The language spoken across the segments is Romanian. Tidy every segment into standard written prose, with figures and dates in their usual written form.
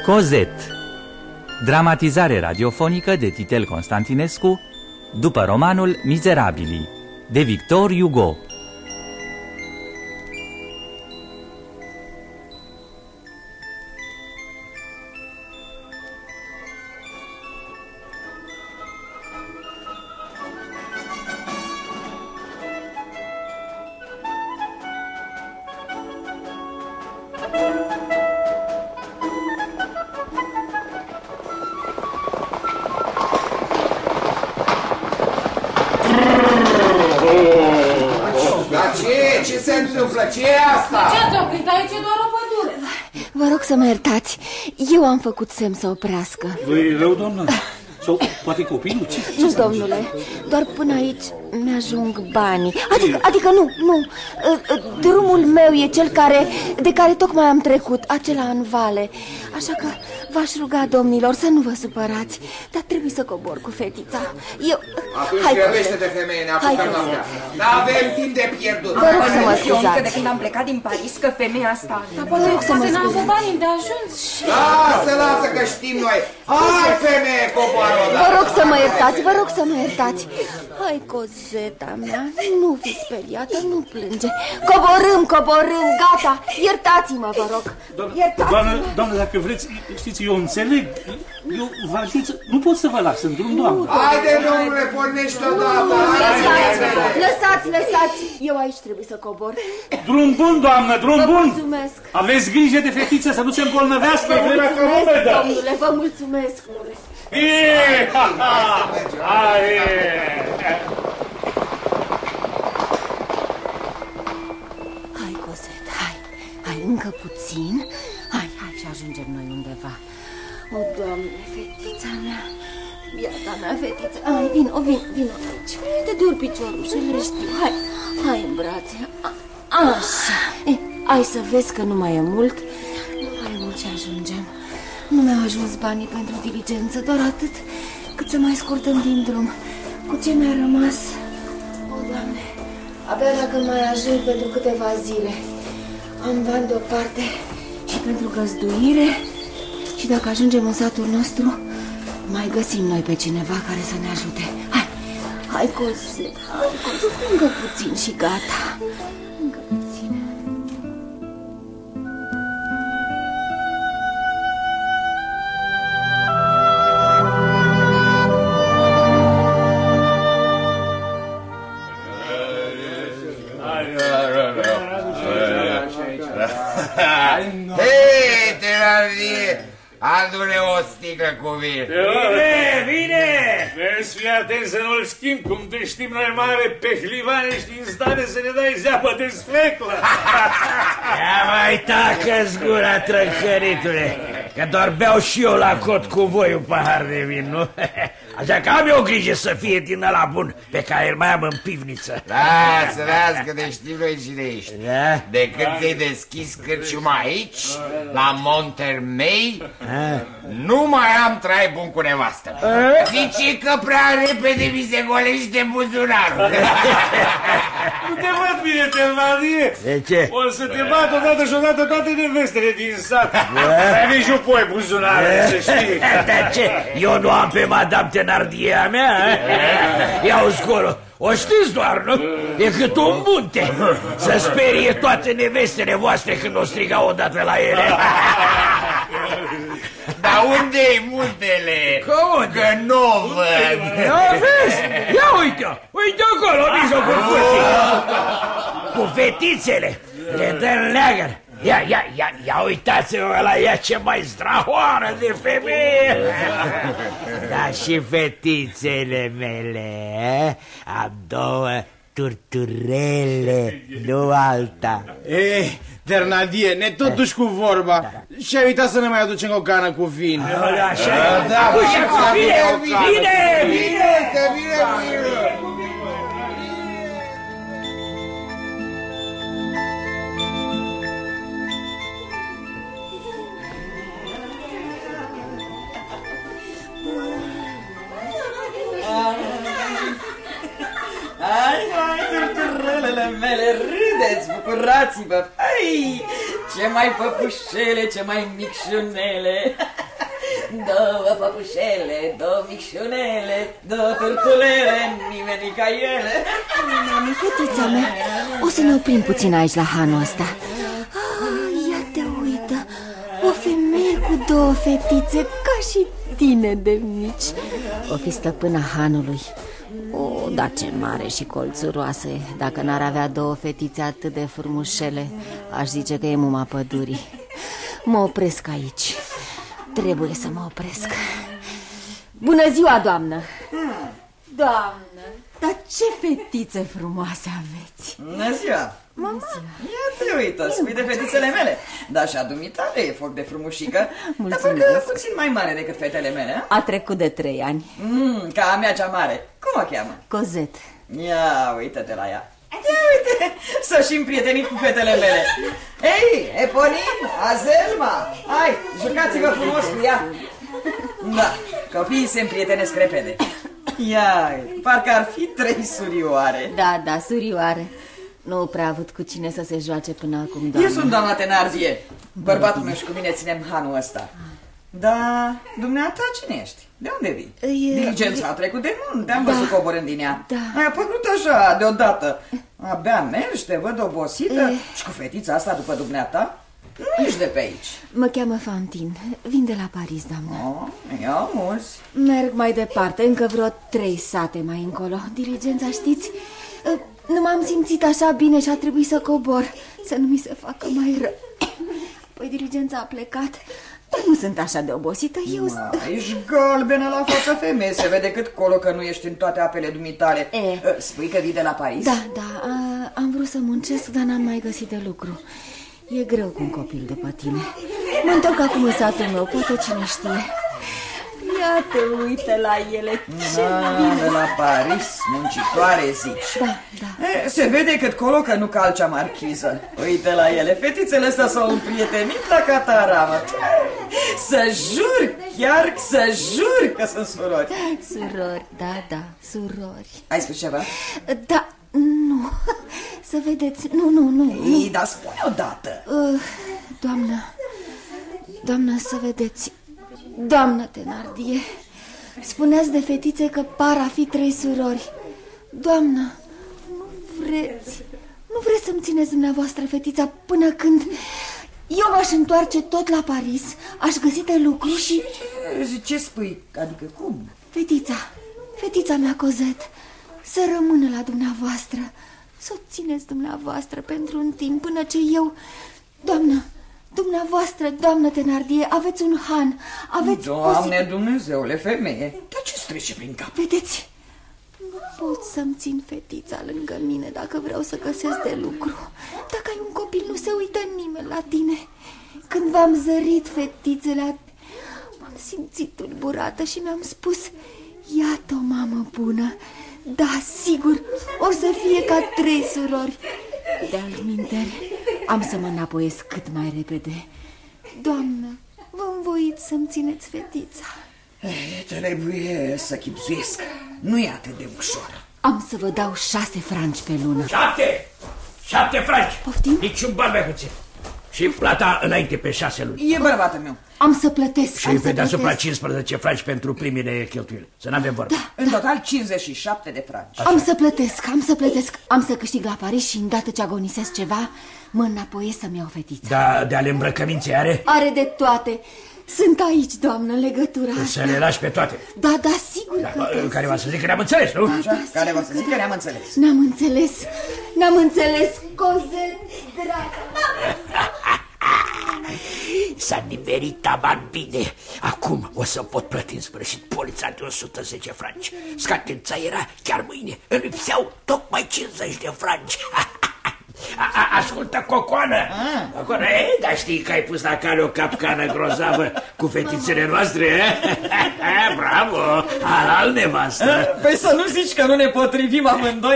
Cosette, dramatizare radiofonică de Titel Constantinescu după romanul Mizerabilii de Victor Hugo. Ce se întâmplă? Ce e asta? Ce ați oprit? Aici e doar o pădure. Vă rog să mă iertați. Eu am făcut semn să oprească. Vă-i rău, doamnă? Sau poate copilul? Ce nu, domnule, doar până aici mi-ajung banii. Adică nu. Drumul meu e cel de care tocmai am trecut, acela în vale. Așa că v-aș ruga, domnilor, să nu vă supărați. Dar trebuie să cobor cu fetița. Atunci grăbește-te, femeie, ne apucăm la mea. N-avem timp de pierdut. Vă rog să mă scuzați. De când am plecat din Paris, că femeia asta... Vă rog să mă scuzați. Banii de ajuns și... Lasă că știm noi. Hai, femeie, coboară odată. Vă rog să mă iertați, vă rog să mă iertați. Hai, Cozeta mea, nu fi speriată, nu plânge. Coborâm, gata. Iertați-mă, vă rog. Doamnă, dacă vreți, știți, eu înțeleg. Eu vă ajut să... Nu pot să vă las în drum, doamnă. Haide, domnule, pornești odată. Lăsați. Eu aici trebuie să cobor. Drum bun, doamnă, drum bun. Vă mulțumesc. Aveți grijă de fetiță să nu se îmbolnăvească. Domnule, vă mulțumesc. Hai, Cosette, hai, încă puțin. Hai și ajungem noi undeva. O, Doamne, fetița mea, biata mea, fetița. Hai, vino aici. Te dur piciorușele, știu. Hai în brațe. Așa. Hai să vezi că nu mai e mult. Nu mai e mult și ajungem. Nu mi-au ajuns banii pentru diligență, doar atât cât să mai scurtăm din drum. Cu ce mi-a rămas? O, Doamne, abia dacă mai ajung pentru câteva zile. Am bani deoparte și pentru găzduire. Și dacă ajungem în satul nostru, mai găsim noi pe cineva care să ne ajute. Hai, Cosette, încă puțin și gata. Încă puțin. Hei, Thenardier, adu-ne o sticlă cu vin. Bine! Vezi, fii atent să nu-l schimb, cum te știm noi mare pehlivan, ești în stare să ne dai zeapă de sfeclă. Ia mai tacă-ți gura, trâncăritule, că doar beau și eu la cot cu voi un pahar de vin, nu? Așa că am eu grijă să fie din ăla bun pe care îl mai am în pivniță. Lasă, că te știm noi cine ești. Da? De când ți-ai deschis cârciuma aici, la Montermei, nu mai am trai bun cu nevastă. Zice că prea repede mi se golește buzunarul. Nu te văd bine, Thenardier. De ce? O să te bat odată și odată toate nevestele din sat. Ai nici un pui buzunare, să știi. De ce? Eu nu am pe Madame Thenardier a mea? Ia-o scolo. O știți doar, nu? E cât un munte. Să sperie toate nevestele voastre când o striga odată la ele. Dar unde-i muntele? Unde? Că nu văd. Ia vezi? Ia uite acolo, mijlocul curții. Cu fetițele. Le dă în leagăr. Ia uitați-vă la ea, ce mai zdrahoară de femeie. Da, și fetițele mele, am două turturele, nu alta. Thenardier, ne tot duci cu vorba. Și ai uitat să ne mai aducem o cană cu vin. Așa? Bine! Hai, turturelele mele, râdeți, bucurați-vă. Hai, Ce mai păpușele, ce mai micșunele. Două păpușele, două micșunele, două turtulele, nimeni ca ele. Mami, fetița mea, o să ne oprim puțin aici la hanul ăsta. Ia te uită, o femeie cu două fetițe, ca și tine de mici. O fi stăpâna hanului. O, da, ce mare și colțuroasă. Dacă n-ar avea două fetițe atât de frumușele, aș zice că e muma pădurii. Mă opresc aici. Trebuie să mă opresc. Bună ziua, doamnă! Doamnă, dar ce fetițe frumoase aveți! Bună ziua! Mama, ia te uită, spui de fetițele mele. Dar și a dumitale e foc de frumușică. Dar parcă puțin mai mare decât fetele mele. A trecut de 3 ani. Ca a mea cea mare. Cum o cheamă? Cozet. Ia uite-te la ea. Ia uite, să-și împrietenit cu fetele mele. Hei, Eponin, Azelma, hai, jucați-vă frumos cu ea. Da, copiii se împrietenesc repede. Ia, parcă ar fi 3 surioare. Da, surioare. Nu prea avut cu cine să se joace până acum, doamnă. Eu sunt doamna Thenardier. Bărbatul meu și cu mine ținem hanul ăsta. Da, dumneata cine ești? De unde vii? Diligența a trecut de mult, te-am văzut coborând din ea. Ai apărut așa, deodată. Abia mergi, te văd obosită. Și cu fetița asta după dumneata? Nu ești de pe aici. Mă cheamă Fantine, vin de la Paris, doamnă. Ia mulți. Merg mai departe, încă vreo 3 sate mai încolo. Diligența, știți? Nu m-am simțit așa bine și a trebuit să cobor, să nu mi se facă mai rău. Apoi diligența a plecat, dar nu sunt așa de obosită. Ești galbenă la fața, femeie. Se vede cât colo că nu ești în toate apele dumitale. Spui că vii de la Paris? Da, am vrut să muncesc, dar n-am mai găsit de lucru. E greu cu un copil după tine. Mă întorc acum în satul meu, poate cine știe. Ia te uite la ele, ce bine. De la Paris, muncitoare zici. Da. Se vede cât colo că nu calcea marchiză. Uite la ele, fetițele astea s-au împrietenit la cataramă. Chiar să jur că sunt surori. Surori, da, surori. Ai spus ceva? Da, nu. Să vedeți, nu. Ei, dar spune odată. Doamnă, să vedeți. Doamnă Thenardier, spuneați de fetițe că par a fi 3 surori. Doamnă, nu vreți să-mi țineți dumneavoastră fetița până când eu m-aș întoarce tot la Paris, aș găsi de lucru și... Ce spui? Adică cum? Fetița mea Cozet, să rămână la dumneavoastră, să o țineți dumneavoastră pentru un timp până ce eu... Dumneavoastră, doamnă Thenardier, aveți un han, aveți... Doamne Dumnezeule, femeie, dar ce-ți trece prin cap? Vedeți, nu pot să-mi țin fetița lângă mine dacă vreau să găsesc de lucru. Dacă ai un copil, nu se uită nimeni la tine. Când v-am zărit fetițele, m-am simțit tulburată și mi-am spus, iată o mamă bună. Da, sigur, o să fie ca 3 surori. De-altminteri, am să mă înapoiesc cât mai repede. Doamnă, vă învoiți să-mi țineți fetița. Trebuie să chibzuiesc. Nu e atât de ușor. Am să vă dau 6 franci pe lună. 7 franci. Poftim? Niciun ban mai puțin. Și plata înainte pe 6 luni. E bărbatul meu. Am să plătesc. Și pe deasupra 15 franci pentru primele cheltuieli. Să n-avem vorbă. În total 57 de franci. Am să plătesc. Am să câștig la Paris și îndată ce agonisesc ceva, mă înapoiesc să-mi iau fetița. Da, de ale îmbrăcăminței are? Are de toate. Sunt aici, doamnă, în legătura asta. Să le lași pe toate. Da, sigur că... Care va să zic că ne-am înțeles, nu? Care va să zic că ne-am înțeles. N-am înțeles, Cozet, dragă. S-a nimerit taman bine. Acum o să pot plăti în sfârșit polița de 110 franci. Scadența era chiar mâine. Îmi lipseau tocmai 50 de franci. Ascultă, Cocoană. Cocoană, dar știi că ai pus la cale o capcană grozavă cu fetițele noastre? Bravo, halal nevastă. Păi să nu zici că nu ne potrivim amândoi,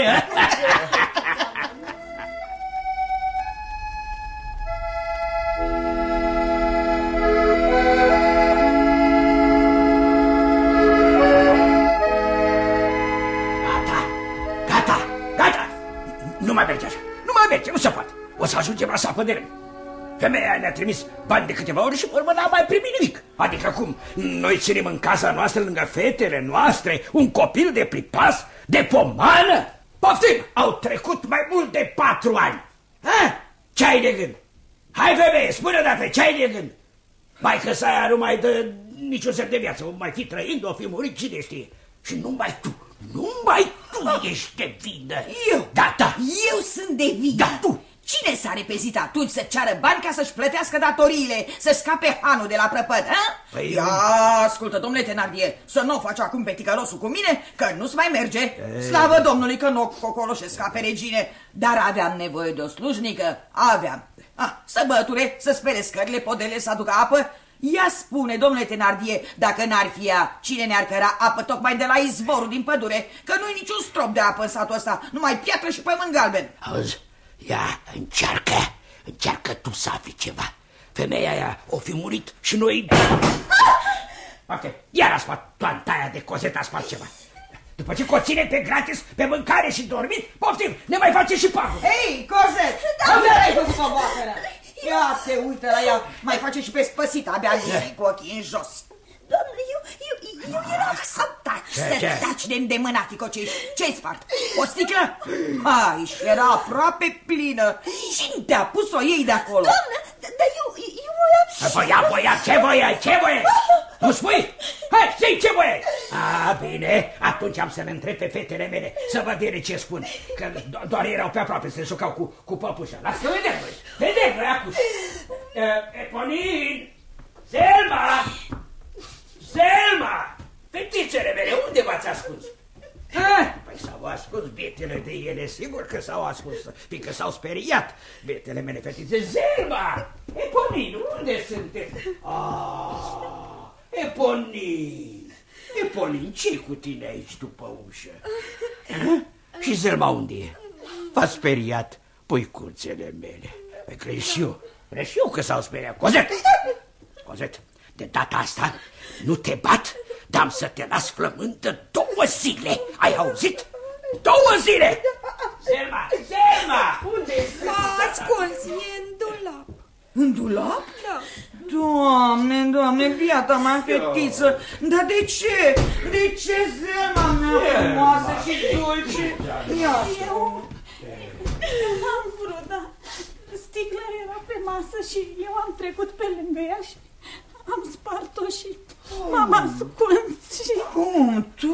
Nu se poate. O să ajungem la sapă de rând. Femeia ne-a trimis bani de câteva ori și pe urmă n-am mai primit nimic. Adică cum? Noi ținem în casa noastră, lângă fetele noastre, un copil de pripas, de pomană? Poftim! Au trecut mai mult de 4 ani. Ha? Ce ai de gând? Hai, femeie, spune odată, ce ai de gând? Maică sa aia nu mai dă niciun semn de viață. O mai fi trăind, o fi murit, cine știe. Și numai tu ești de vină. Eu? Da. Eu sunt de vină. Da, tu. Cine s-a repezit atunci să ceară bani ca să-și plătească datoriile, să scape hanul de la prăpăd, ha? Păi Ia, ascultă, domnule Thenardier, să nu o faci acum pe ticălosul cu mine, că nu-ți mai merge. Slavă Domnului că nu cocoloșesc ca pe regine, dar aveam nevoie de o slujnică, aveam. Să băture, să spele scările, podele, să aducă apă. Ia spune, domnule Thenardier, dacă n-ar fi ea, cine ne-ar căra apă tocmai de la izvorul din pădure? Că nu-i niciun strop de apă în satul ăsta, numai piatră și pământ galben. Auzi, ia, încearcă tu să afli ceva. Femeia aia o fi murit și noi... Ok, iar a spart toanta aia de Cosette, a spart ceva. După ce o ține pe gratis, pe mâncare și dormit, poftim, ne mai face și pagul. Hei, Cosette, abia ai făcut o boacără. Ia te uită la ea, mai face și pe spăsit, abia lirii cu ochii în jos. Doamne, eu eram... Să taci de îndemânatico, ce-ai spart? O sticlă? Hai, și era aproape plină. Cine te-a pus-o ei de acolo? Doamne, dar eu voiam... Voia, ce voiai? Nu spui? Hai, zi, ce voiai? Bine, atunci am să le întreb pe fetele mele, să văd ele ce spun. Că doar erau pe aproape, se jucau cu păpușa. Las că vedem noi acuși. Eponin! Selma! Fetițele mele, unde v-ați ascuns? Păi s-au ascuns bietele de ele, sigur că s-au ascuns, fiindcă s-au speriat bietele mele fetițe. Selma! Eponin, unde sunteți? Eponin, ce-i cu tine aici după ușă? Și Selma unde e? V-a speriat puicuțele mele. Crezi eu că s-au speriat. Cosette, de data asta nu te bat, dar am să te las flământă 2 zile. Ai auzit? 2 zile! Selma! Unde ești? S-a ascuns, e în dulap. În dulap? Da. Doamne, biata mea fetiță, dar de ce? De ce, Selma mea frumoasă și dulce? Eu n-am vrut, dar sticla era pe masă și eu am trecut pe lângă ea și am spart-o și m-am ascuns și... Cum, tu?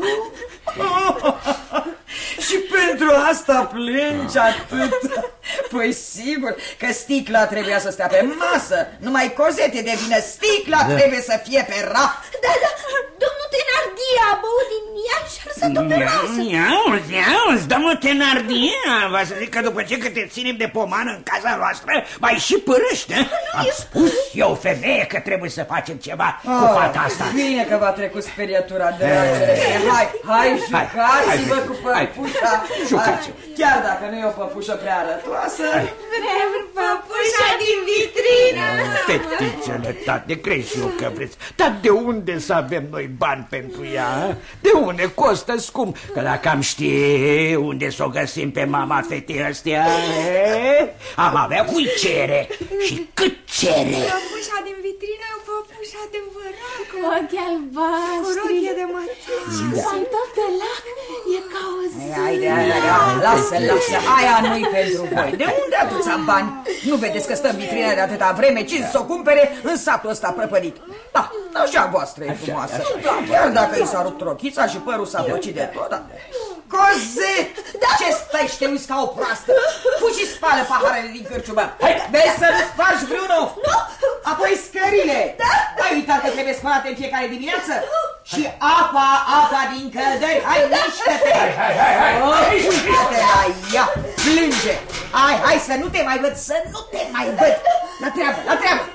Și pentru asta plângi atât? Păi sigur că sticla trebuia să stea pe masă. Numai Cosette de vină, sticla trebuie să fie pe raft. Da, domnul Thenardier a băut din ea și a lăsat-o pe masă. Auzi, domnul Thenardier, va să zic că după ce te ținem de pomană în casa noastră, mai și părăște. Am spus eu, femeie, că trebuie să facem ceva cu fata asta. Bine că v-a trecut speriatura, dragere. Hai, jucați-vă cu păpușa. Jucați-vă. Chiar dacă nu e o păpușă prea arătoasă. Vrem păpușa din vitrină. Fetițele, tate, crezi eu că vreți. Dar de unde să avem noi bani pentru ea? De unde costă scump? Că dacă am știe unde să o găsim pe mama fetei astea, am avea cui cere și cât cere. Păpușa din vitrină e o păpușă adevărată. Cu ochi albaștri, cu rochie de mătăși, pantofi de lac, e ca o zi. Haide, lasă, aia nu-i pentru voi. De unde atâția bani? Nu vedeți că stă în vitrină de atâta vreme? Cine să o cumpere în satul ăsta prăpădit? Da, așa voastră e frumoasă. Chiar dacă i s-a rupt rochița și părul s-a păcit de tot, da. Cosette! Ce stai și te uiți ca o proastă? Fugi și spală paharele din cârciumă. Vezi să nu spargi vreunul? Apoi scările. Ai uitat că trebuie spălate în fiecare dimineață? Și apa din căldări. Hai, mișcă-te! Mișcă-te la ea! Plânge! Hai să nu te mai văd, să nu te mai văd! La treabă!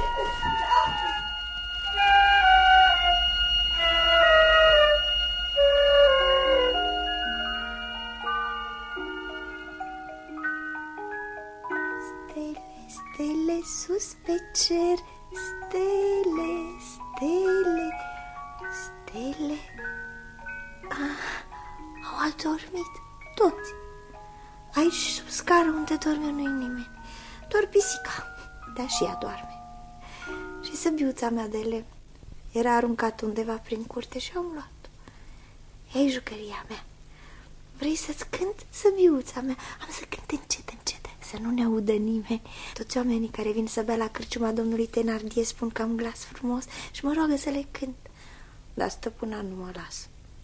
Stele sus pe cer, stele. Au adormit toți. Aici sub scară unde dorme nu-i nimeni, doar pisica. Dar și ea doarme. Și săbiuța mea de lemn era aruncată undeva prin curte și am luat-o. Ei, jucăria mea, vrei să-ți cânt, săbiuța mea? Am să cânt încet, încet, să nu ne audă nimeni. Toți oamenii care vin să bea la cârciuma domnului Thenardier spun că am glas frumos și mă roagă să le cânt. Dar stăpâna nu mă lasă.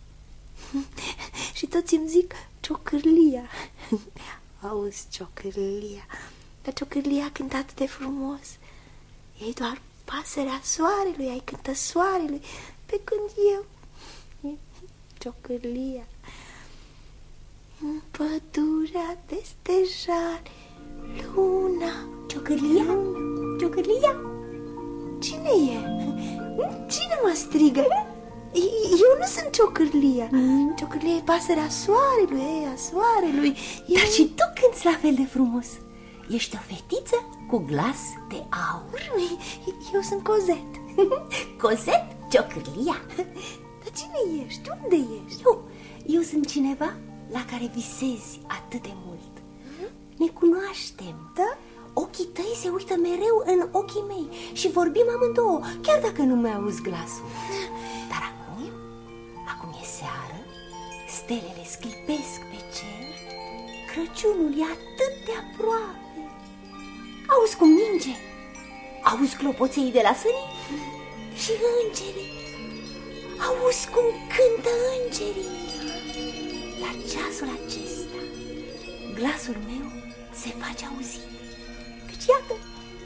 Și toți îmi zic Ciocârlia. Auzi, Ciocârlia. Dar Ciocârlia cântă atât de frumos. Ei doar pasărea soarelui, ai cântă soarelui, pe când eu Ciocârlia. În pădurea de stejari, luna. Ciocârlia? Ciocârlia? Cine e? Cine mă strigă? Eu nu sunt Ciocârlia. Ciocârlia e pasărea soarelui, a soarelui. Dar și tu cânti la fel de frumos. Ești o fetiță cu glas de aur. Eu sunt Cosette. Cosette? Ciocârlia? Dar cine ești? Unde ești? Eu sunt cineva la care visezi atât de mult. Ne cunoaștem. Da? Ochii tăi se uită mereu în ochii mei și vorbim amândouă, chiar dacă nu mai auzi glasul. Dar acum e seară, stelele sclipesc pe cer, Crăciunul e atât de aproape. Auzi cum ninge, auzi clopoței de la sânii și îngerii. Auzi cum cântă îngerii. La ceasul acesta, glasul meu se face auzit. Căci iată,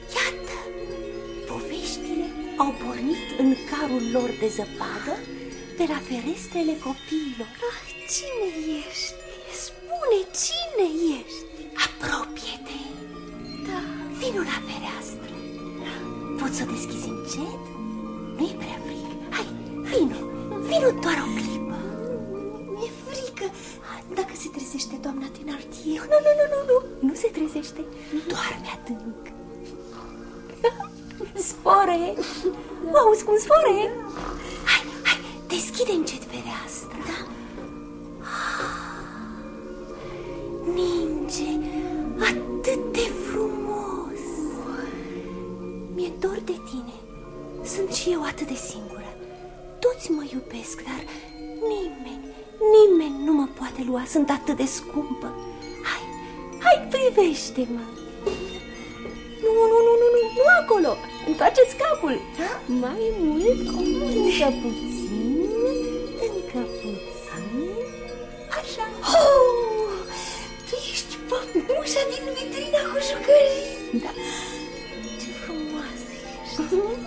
poveștile au pornit în carul lor de zăpadă pe la ferestrele copiilor. Cine ești? Spune, cine ești? Apropie-te. Da. Vino la fereastră. Poți să o deschizi încet? Nu-i prea frig. Hai, vino doar o clipă. Mi-e frică. Dacă se trezește doamna Thenardier. Nu se trezește. Doarme adânc. Sfore. Auzi cum sfore? Hai, deschide încet fereastra. Da. Ninge atât de frumos. Mi-e dor de tine. Sunt și eu atât de singură. Toți mă iubesc, dar nimeni nu mă poate lua. Sunt atât de scumpă. Hai, privește-mă. Nu acolo. Întoarceți capul. Mai mult, încă puțin. Așa. Tu ești păpușa din vitrina cu jucării. Da. Ce frumoasă ești.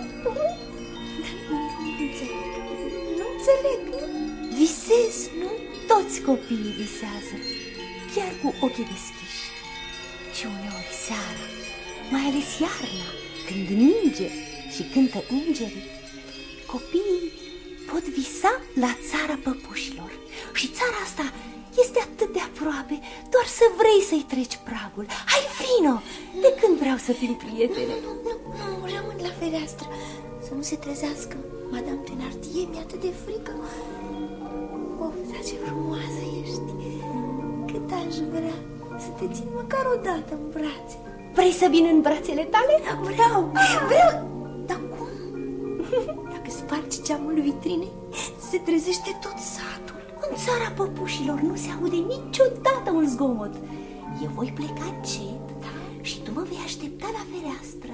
Nu înțeleg. Visez, nu? Toți copiii visează, chiar cu ochii deschiși. Și uneori seara, mai ales iarna, când ninge și cântă îngerii, copiii pot visa la țara păpușilor. Și țara asta este atât de aproape, doar să vrei să-i treci pragul. Hai, vino! De când vreau să fim prietene? Nu, rămân la fereastră. Să nu se trezească Madame Thenardier, mi-e atât de frică. Of, dar ce frumoasă ești. Cât aș vrea să te țin măcar o dată în brațe. Vrei să vin în brațele tale? Vreau. Dar cum? Dacă spargi geamul vitrinei, se trezește tot satul. În țara păpușilor nu se aude niciodată un zgomot. Eu voi pleca încet și tu mă vei aștepta la fereastră.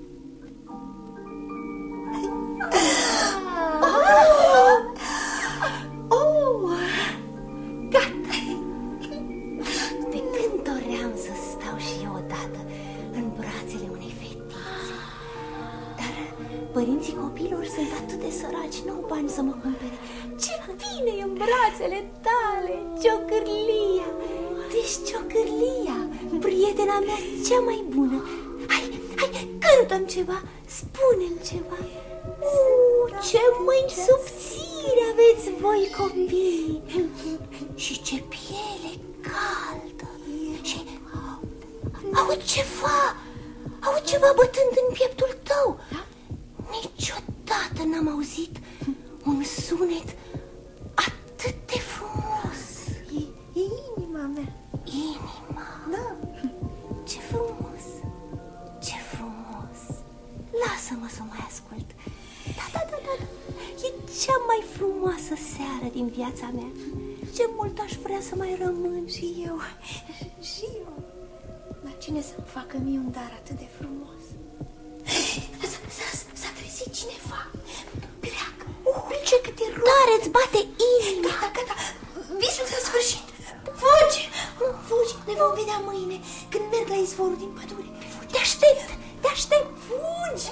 Gata! De când doream să stau și eu odată în brațele unei fetițe. Dar părinții copiilor sunt atât de săraci, n-au bani să mă cumpere. Ce bine e în brațele tale, Ciocârlia! Tu ești Ciocârlia, prietena mea cea mai bună. Hai, cântă-mi ceva, spune-mi ceva. Ce mâini subțiri aveți voi, copii! Și ce piele caldă! Și aud ceva bătând în pieptul tău. Niciodată n-am auzit un sunet atât de frumos. E inima mea. Inima? Da. Ce frumos! Ce frumos! ascult. Da. E cea mai frumoasă seară din viața mea. Ce mult aș vrea să mai rămân și eu. Dar cine să-mi facă mie un dar atât de frumos? S-a trezit cineva. Pleacă. Ce câte rog. Tare îți bate inima. Gata. Visul s-a sfârșit. Fugi. Ne vom vedea mâine când merg la izvorul din pădure. Te aștept. Fugi.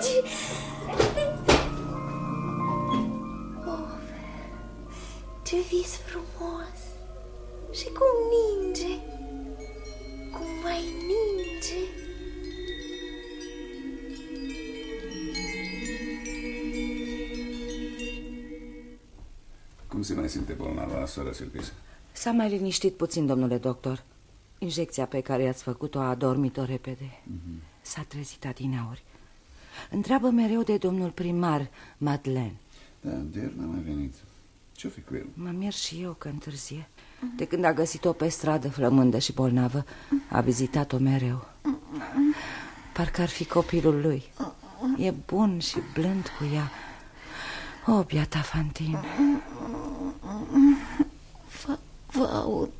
Ce vis frumos. Și cum ninge. Cum mai ninge. Cum se mai simte bolnava, soră Sulpice? S-a mai liniștit puțin, domnule doctor. Injecția pe care i-ați făcut-o a adormit-o repede. S-a trezit adineauri. Întreabă mereu de domnul primar, Madeleine. Da, de ieri n-a mai venit. Ce-o fi cu el? Mă mir și eu că întârzie. De când a găsit-o pe stradă flămândă și bolnavă, a vizitat-o mereu. Parcă ar fi copilul lui. E bun și blând cu ea. O, biata Fantine. Vă aud.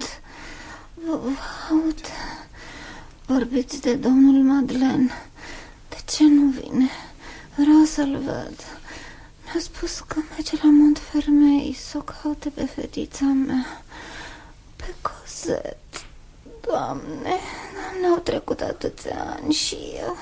Vorbiți de domnul Madeleine. De ce nu vine? Vreau să-l văd. Mi-a spus că merge la Montfermeil să o caute pe fetița mea, pe Cosette. Doamne, au trecut atâția ani și eu...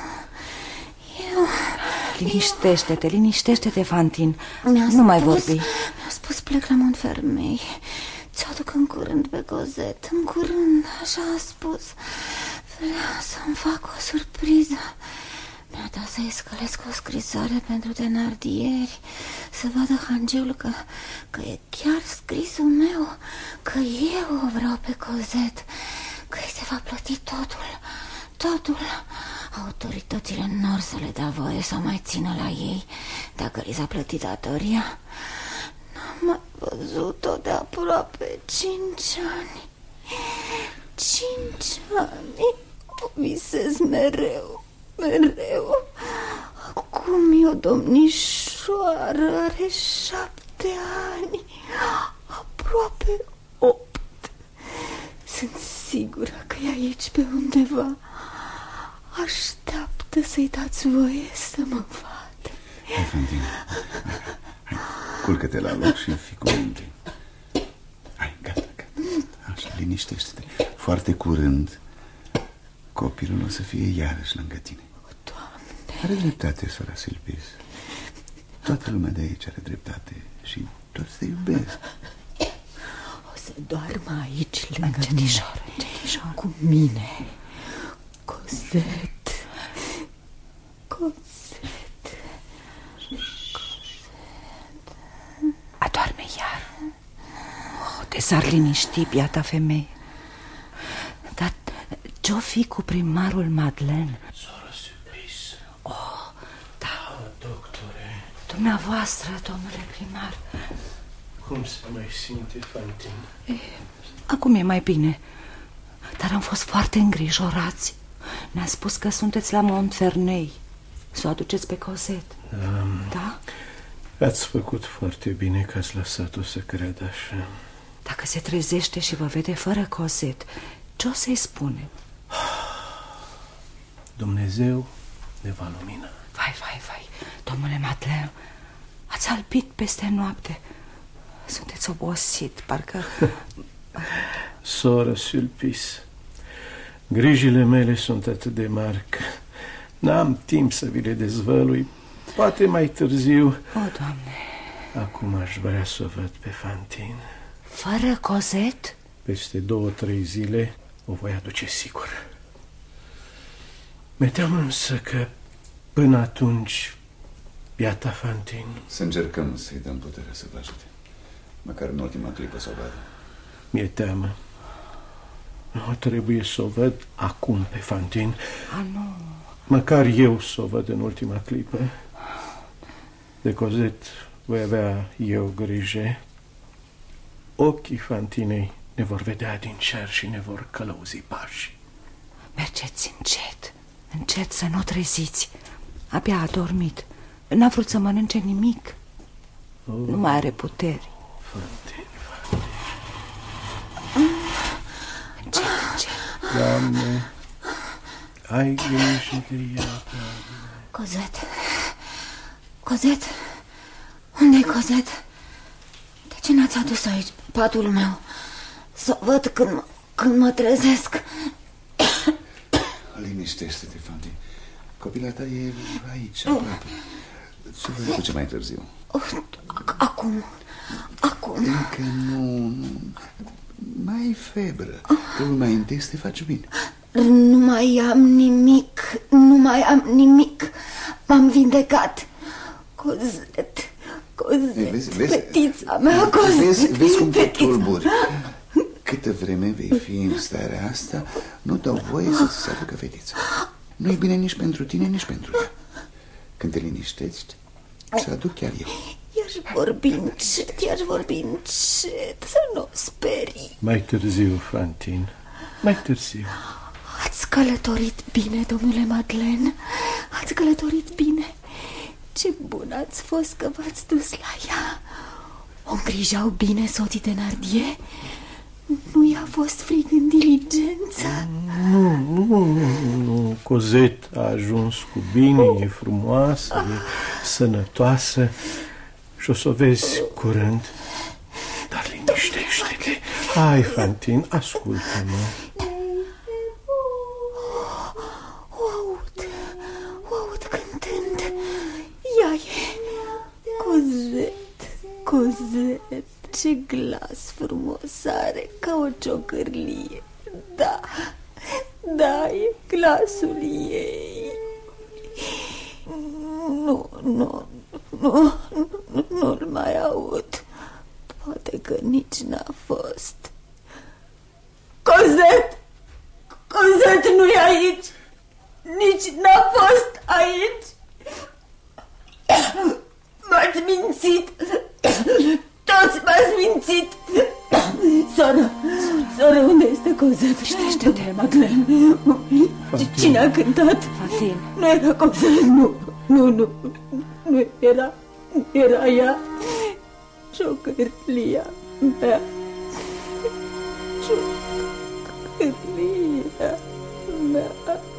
Liniștește-te, Fantine. Nu mai vorbi. Mi-a spus plec la Montfermeil. Ți-o aduc în curând pe Cosette. În curând, așa a spus. Vreau să-mi fac o surpriză. Mi-a dat să-i scălesc o scrisoare pentru Thénardier, să vadă hangeul că e chiar scrisul meu, că eu o vreau pe Cosette, că îi se va plăti totul. Autoritățile nu or să le dea voie să mai țină la ei dacă li s-a plătit datoria. N-am mai văzut-o de aproape 5 ani. 5 ani. O visez mereu. Acum e o domnișoară, are 7 ani, aproape 8. Sunt sigură că e aici pe undeva. Așteaptă să-i dați voie să mă vadă. Hai, Fantine, hai, culcă-te la loc și fii cu minte. Hai, gata. Așa, liniștește-te. Foarte curând copilul o să fie iarăși lângă tine. Doamne! Are dreptate, sora Sulpice. Toată lumea de aici are dreptate și toți te iubesc. O să doarmă aici lângă mine, cu mine. Cosette. Adorme iar. Te s-ar liniști, biata femeie. Dar ce-o fi cu primarul Madeleine? Soră Sulpice. Da. Doctore. Dumneavoastră, domnule primar. Cum se mai simte Fantine? Acum e mai bine. Dar am fost foarte îngrijorați. Ne-a spus că sunteți la Montfermeil, să o aduceți pe Cosette. Da? Ați făcut foarte bine că ați lăsat-o să creadă așa. Dacă se trezește și vă vede fără Cosette, ce o să-i spune? Dumnezeu ne va lumina. Vai, domnule Madeleine, ați albit peste noapte. Sunteți obosit, parcă... Soră Sulpice, grijile mele sunt atât de mari că n-am timp să vi le dezvălui. Poate mai târziu. O, Doamne. Acum aș vrea să o văd pe Fantine. Fără Cosette? Peste 2-3 zile o voi aduce sigur. Mi-e teamă însă că până atunci, biata Fantine... Să încercăm să-i dăm puterea să vă ajute. Măcar în ultima clipă să o vadă. Mi-e teamă. Nu trebuie să o văd acum pe Fantine. Nu. Măcar eu să o văd în ultima clipă. De Cosette voi avea eu grijă. Ochii Fantinei ne vor vedea din cer și ne vor călăuzi pași. Mergeți încet să nu treziți. Abia a dormit. N-a vrut să mănânce nimic. Nu mai are puteri. Ce? Doamne, ai grijă de ea. Cozet? Unde-i Cozet? De ce n-ați adus aici patul meu? Să văd când mă trezesc. Liniștește-te, Fantine. Copila ta e aici, aproape. Ce vrei cu ce mai târziu? Acum. Încă nu. Mai ai febră. Trebuie mai întâi să te faci bine. Nu mai am nimic. M-am vindecat. Cozet, fetița mea, Cozet. Vezi cum te tulburi. Câtă vreme vei fi în starea asta, nu dau voie să-ți se aducă fetița. Nu e bine nici pentru tine, nici pentru ea. Când te liniștești, să aduc chiar eu. I-aș vorbi încet, să nu sperii. Mai târziu, Fantine, mai târziu. Ați călătorit bine, domnule Madeleine. Ați călătorit bine. Ce bun ați fost că v-ați dus la ea. O îngrijau bine soții Thénardier? Nu i-a fost frig în diligență? Nu. Cosette a ajuns cu bine, e frumoasă, e sănătoasă și o să o vezi curând. Dar liniștește-te. Hai, Fantine, ascultă-mă. O aud cântând. Ea e Cosette. Ce glas frumos are, ca o ciocârlie. Da, e glasul ei. Nu-l mai aud. Poate că nici n-a fost. Cosette nu e aici. Nici n-a fost aici. M-ați mințit. Toți m-ați mințit. Soră, unde este Cosette? Ștește-te, Madeleine. Cine a cântat? Fantine. Nu era Cosette, nu era ea. Ciocârlia mea. Ciocârlia mea.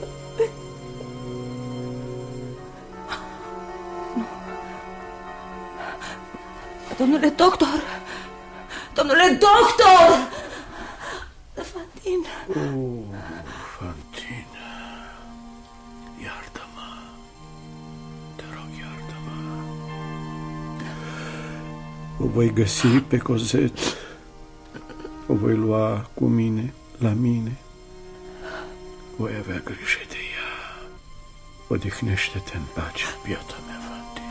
Domnule doctor! Fantine! Fantine, iartă-mă. Te rog, iartă-mă. O voi găsi pe Cosette. O voi lua cu mine, la mine. Voi avea grijă de ea. Odihnește-te în pace, biata mea, Fantine.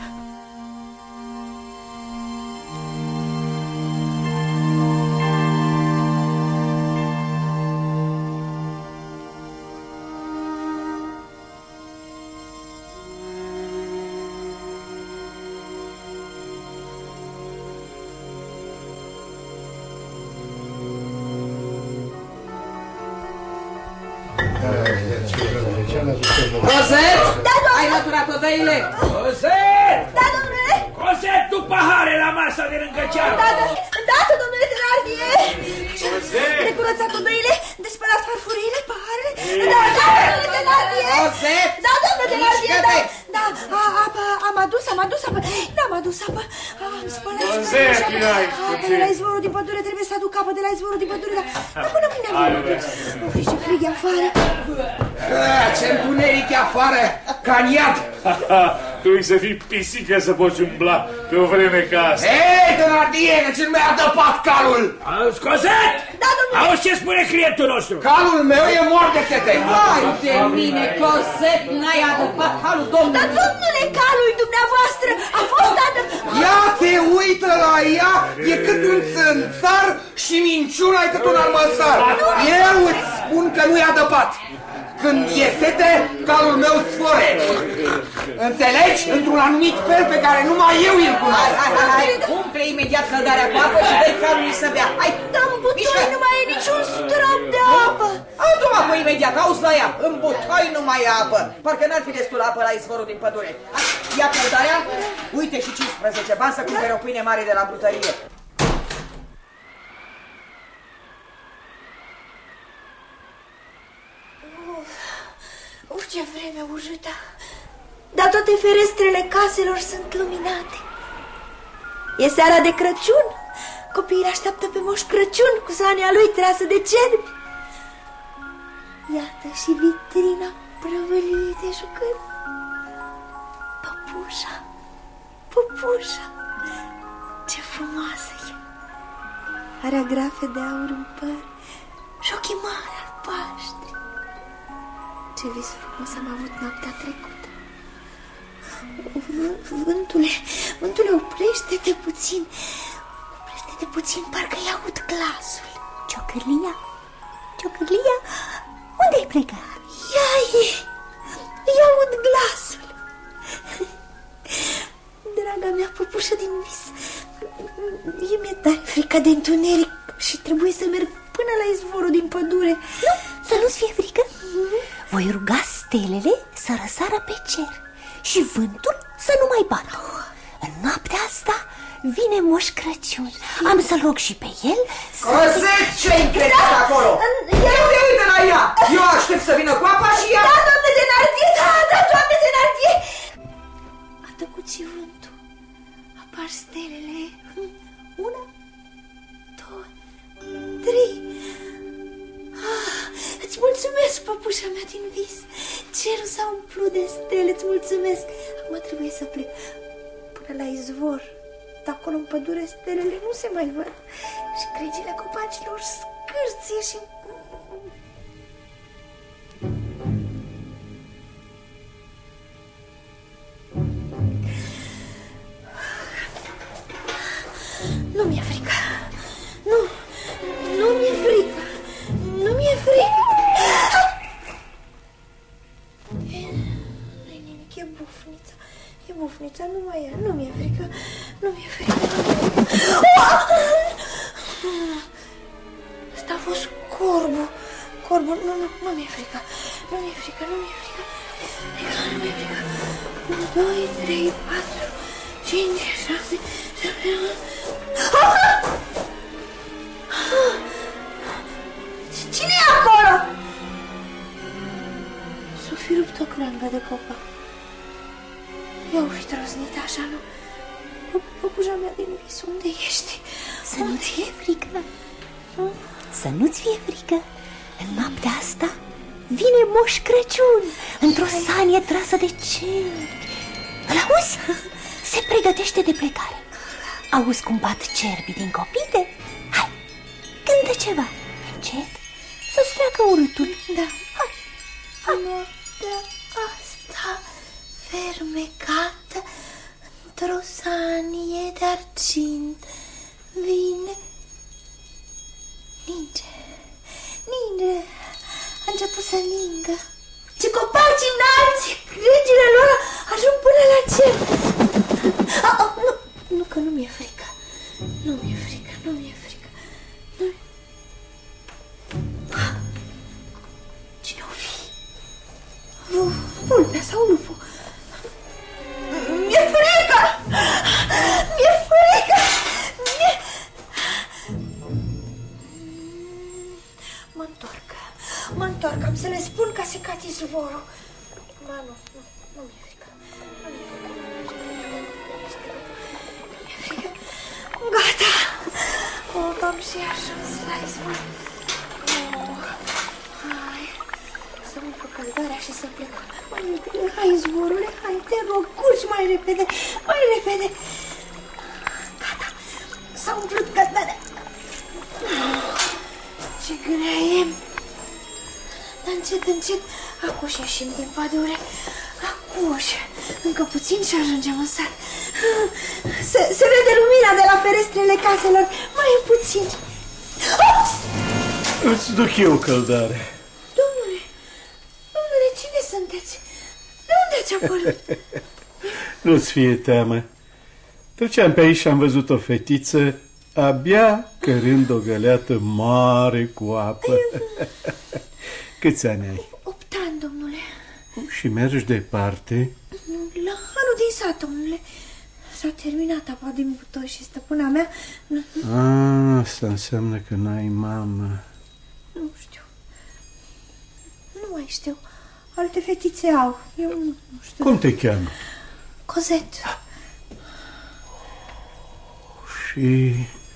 Cosette! Da, domnule! Ai măturat odăile? Cosette! Da, domnule! Cosette, tu pahare la masa de lângă ceară! Da, domnule Thénardier! De curățat odăile, de spălat farfuriile, paharele... Da, domnule Thénardier! Cosette! Da, domnule Thénardier, da! Am adus apă! N-am adus apă! Am spălat... Cosette, vinai! Apă de la izvorul din pădure, trebuie să aduc apă de la izvorul din pădure, dar până mâine vin. Ui, ce frig e afară! Ce întuneric e afară, ca în iad. Trebuie să fii pisică să poți umbla pe o vreme ca asta. Hei, Thénardier, că ți-l mi-a dăpat calul. Auzi, Cosette? Da, domnule. Auzi ce spune clientul nostru? Calul meu e mort de sete. Vai de mine, Cosette, n-ai adăpat calul domnului. Dar, domnule, calul dumneavoastră a fost adăpat. Ia te uită la ea, e cât un țânțar și minciuna e cât un armăsar. Eu îți spun că nu-i adăpat. Când e sete, calul meu sfore. Înțelegi? Într-un anumit fel pe care numai eu îl cunosc. Hai, umple imediat căldarea cu apă și dă-i calului să bea. Hai, Dar în butoi nu mai e niciun strop de apă. Adu-mă apă imediat, auzi la ea, în butoi nu mai e apă. Parcă n-ar fi destul apă la izvorul din pădure. Ia căldarea, uite și 15 bani să cumpere o pâine mare de la brutărie. Ce vreme urâtă. Dar toate ferestrele caselor sunt luminate. E seara de Crăciun. Copiii așteaptă pe Moș Crăciun cu sania lui trasă de cerbi. Iată și vitrina prăvălie de jucări. Păpușa, păpușa, ce frumoasă e. Are agrafe de aur în păr și ochii mari albaștri. Ce vis frumos am avut noaptea trecută. Vântule, oprește-te puțin. Oprește-te puțin, parcă-i aud glasul. Ciocârlia? Ciocârlia? Unde-ai plecat? Îi aud glasul. Draga mea păpușă din vis, mi-e tare frică de întuneric și trebuie să merg până la izvorul din pădure. Nu, să nu-ți fie frică. Voi ruga stelele să răsară pe cer și vântul să nu mai bată. În noaptea asta vine Moș Crăciun. Am să-l rog și pe el să... Coset, ce-i încredit acolo? Uite la ea! Eu aștept să vină cu apa și ea... Da, doamne Thenardier, da, doamne Thenardier! A tăcut și vântul. Apar stelele. 1, 2, 3... Îți mulțumesc, păpușa mea din vis. Cerul s-a umplut de stele, îți mulțumesc. Acum trebuie să plec până la izvor. De acolo în pădure stelele nu se mai văd și cregile copacilor scârție și... Nu mi-e frică. Nu mi-e frică. Nu mi-e frică. Nu-i nimic, e bufnița. E bufnița, nu mai e. Nu mi-e frică. Nu mi-e frică. Asta a fost corbul. Corbul, nu mi-e frică. Nu mi-e frică, nu mi-e frică. Nu mi-e frică. 1, 2, 3, 4, 5, 6, 7, 8. Cine e acolo? S-o fi rupt o creangă de copac. Eu fi trăznit așa, nu? Păpușa mea din vis, unde ești? Să nu-ți fie frică. Să nu-ți fie frică. În noaptea asta vine Moș Crăciun într-o sanie trasă de cer. Îl auzi? Se pregătește de plecare. Auzi cum bat cerbii din copite? Hai, cântă ceva. Încet, să-ți treacă urâtul. Da. Hai. Noaptea asta fermecată într-o sanie de argint vine. Ninge. A început să ningă. Ce copaci înalți, cregile lor ajung până la cer. Nu, că nu mi-e frică. Nu mi-e frică. Cine o fi? Vulpea sau lupul? Mi-e frică! Mă întorc, am să le spun că a secat izvorul. Ba, nu mi-e frică. Mi-e frică. Gata! Am și ajuns la izvor. Hai, să mă fac căldarea și să plec. Mai repede, hai izvorule, hai, te rog, curgi mai repede. Gata, s-a umplut căldarea. Ce grea e. Dar încet, acuși ieșim din pădure. Acuși. Încă puțin și ajungem în sat. Se vede lumina de la ferestrele caselor. Mai puțin. Îți duc eu căldare. Domnule, cine sunteți? De unde ați apărut? Nu-ți fie teamă. Treceam pe aici și am văzut o fetiță abia cărând o găleată mare cu apă. Câți ani ai? 8 ani, domnule. Și mergi departe? La anul din sat, domnule. S-a terminat apa din butoi și stăpâna mea... Asta înseamnă că n-ai mamă. Nu știu. Nu mai știu. Alte fetițe au. Eu nu știu. Cum te cheamă? Cozet. Și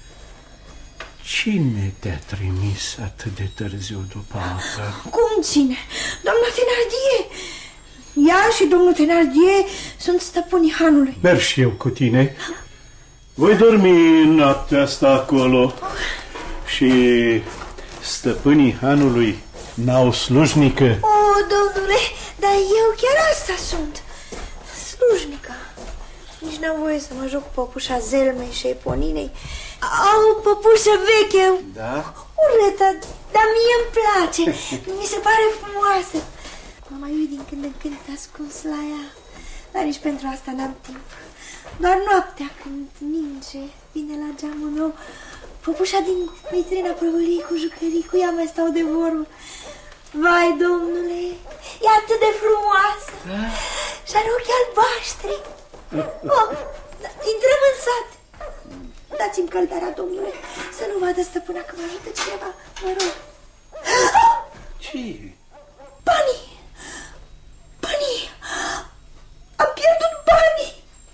cine te-a trimis atât de târziu după apă? Cum cine? Doamna Thenardier. Ea și domnul Thenardier sunt stăpânii hanului. Merg și eu cu tine. Voi dormi noaptea asta acolo. Și stăpânii hanului n-au slujnică? O, domnule, dar eu chiar asta sunt. Slujnică. Nici n-am voie să mă joc cu păpușa Zelmei și Eponinei. Au o păpușă veche. Da? Urâtă, dar mie îmi place. Mi se pare frumoasă. Mă mai uit din când în când ascuns la ea. Dar nici pentru asta n-am timp. Doar noaptea, când ninge, vine la geamul meu păpușa din vitrina prăvăliei cu jucării. Cu ea mai stau de vorbă. Vai, domnule, e atât de frumoasă. Și are ochii albaștri. Oh, intrăm în sat. Dați-mi căldarea, domnule, să nu vadă stăpâna că mă ajută cineva, mă rog. Ce? Banii! Banii! Am pierdut banii!